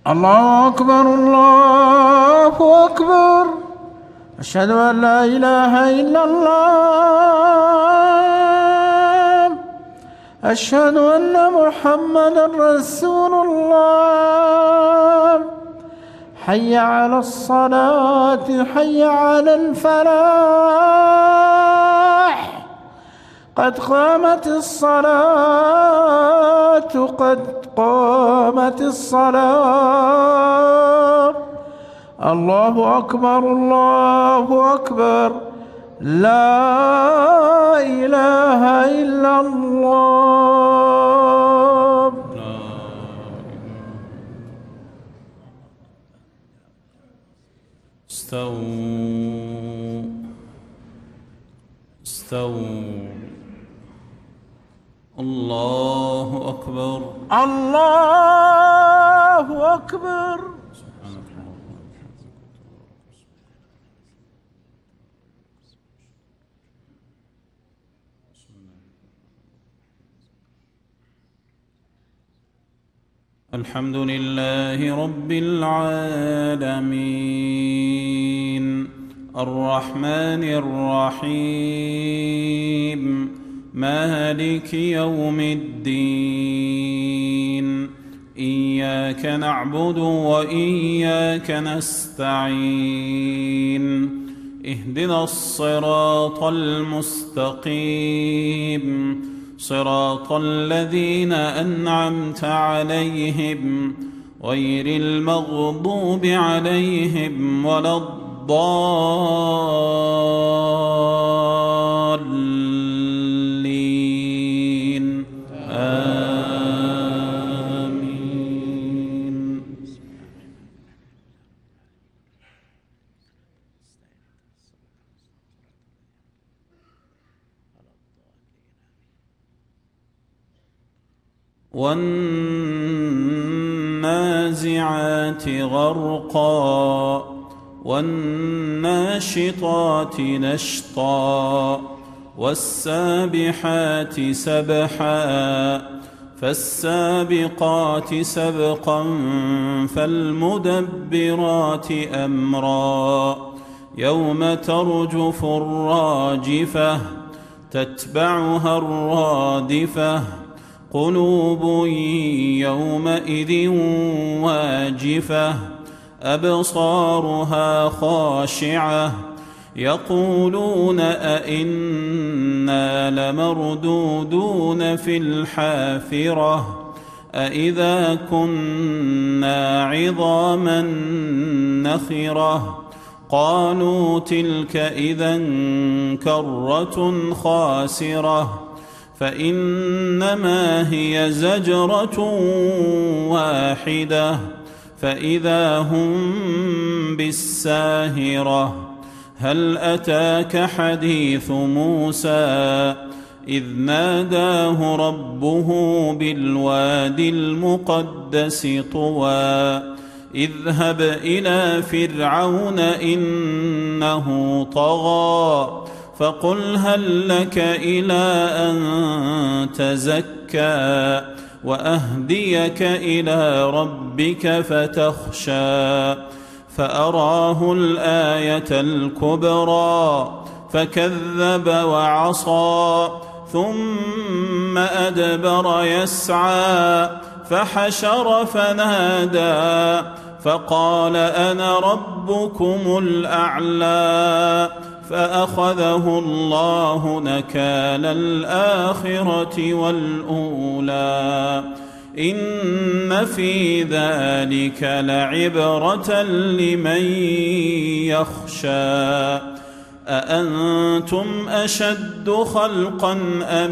الله أكبر الله أكبر. أشهد أن لا إله إلا الله. أشهد أن محمدا رسول الله. حي على الصلاة حي على الفلاح. قد قامت الصلاة قد قامت الصلاة. الله أكبر الله أكبر. لا إله إلا الله. استووا. الله أكبر الله أكبر. الحمد لله رب العالمين الرحمن الرحيم مالك يوم الدين. إياك نعبد وإياك نستعين. اهدنا الصراط المستقيم صراط الذين أنعمت عليهم غير المغضوب عليهم ولا الضالين. آمين. والنازعات غرقا والناشطات نشطا والسابحات سبحا فالسابقات سبقا فالمدبرات أمرا. يوم ترجف الراجفة تتبعها الرادفة. قلوب يومئذ واجفة أبصارها خاشعة يقولون أئنا لمردودون في الحافرة أئذا كنا عظاما نخرة. قالوا تلك إذا كرة خاسرة فإنما هي زجرة واحدة فإذا هم بالساهرة. هل أتاك حديث موسى إذ ناداه ربه بالوادي المقدس طوى. اذهب إلى فرعون إنه طغى فقل هل لك إلى أن تزكى وأهديك إلى ربك فتخشى. فأراه الآية الكبرى فكذب وعصى ثم أدبر يسعى فحشر فنادى فقال أنا ربكم الأعلى. فأخذه الله نكال الآخرة والأولى. إن في ذلك لعبرة لمن يخشى. أأنتم أشد خلقا أم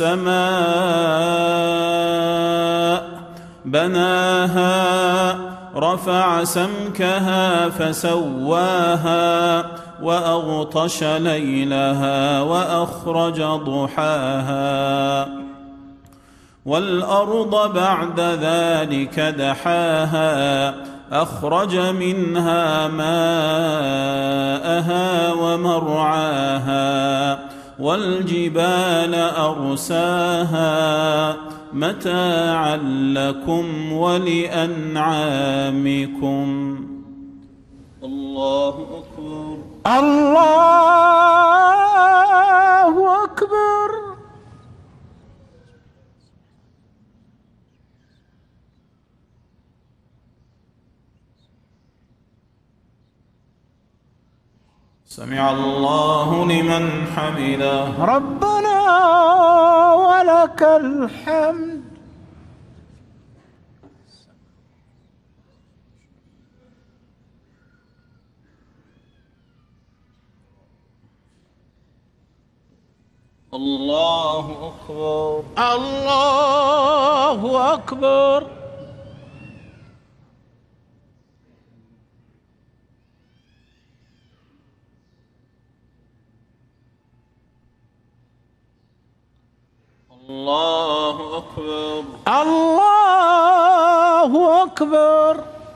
السماء بناها رفع سمكها فسواها وأغطش ليلها وأخرج ضحاها. والأرض بعد ذلك دحاها أخرج منها ماءها ومرعاها. والجبال أرساها متاعا لكم ولأنعامكم. الله أكبر. الله أكبر. سمع الله لمن حمده. ربنا ولك الحمد. الله أكبر. الله أكبر. الله أكبر. الله أكبر.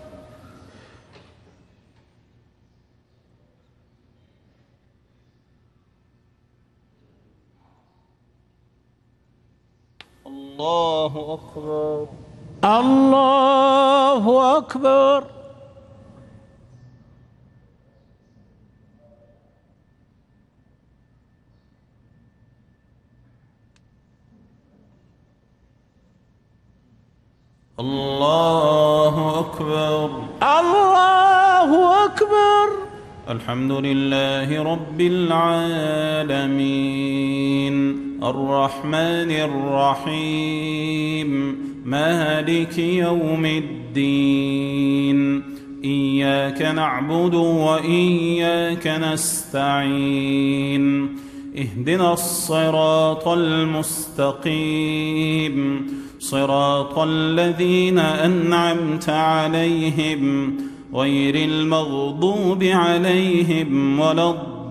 الله أكبر. الله أكبر. الله أكبر. الله أكبر. الحمد لله رب العالمين الرحمن الرحيم مالك يوم الدين إياك نعبد وإياك نستعين اهدنا الصراط المستقيم صراط الذين أنعمت عليهم غير المغضوب عليهم ولا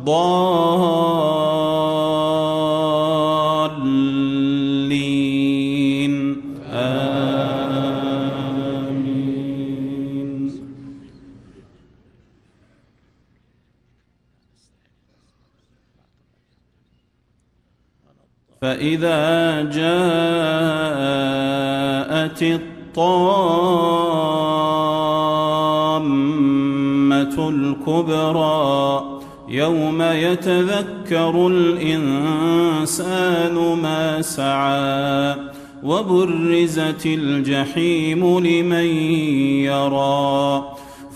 الضالين آمين. فإذا جاءت الطامة الكبرى يوم يتذكر الإنسان ما سعى وبرزت الجحيم لمن يرى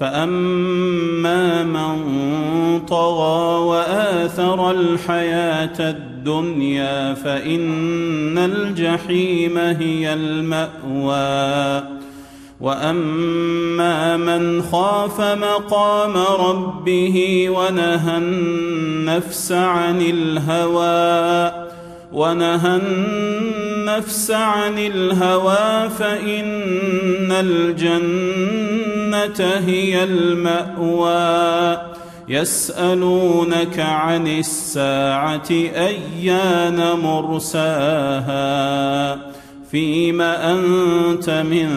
فأما من طغى وآثر الحياة الدنيا فإن الجحيم هي المأوى وأما من خاف مقام ربه ونهى النفس عن الهوى فإن الجنة هي المأوى. يسألونك عن الساعة أيان مرساها فيم أنت من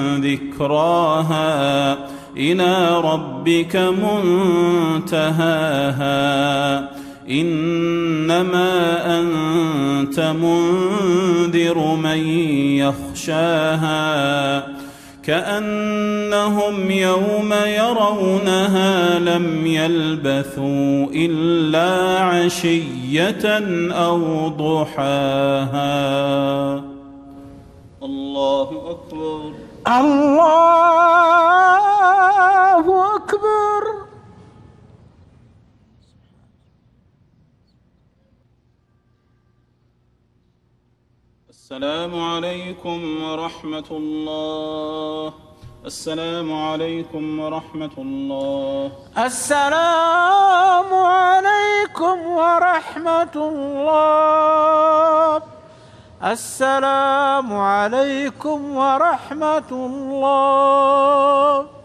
ذكراها إلى ربك منتهاها إنما أنت منذر من يخشاها كأنهم يوم يرونها لم يلبثوا إلا عشية أو ضحاها. الله أكبر. الله أكبر. السلام عليكم ورحمة الله. السلام عليكم ورحمة الله. السلام عليكم ورحمة الله. السلام عليكم ورحمة الله.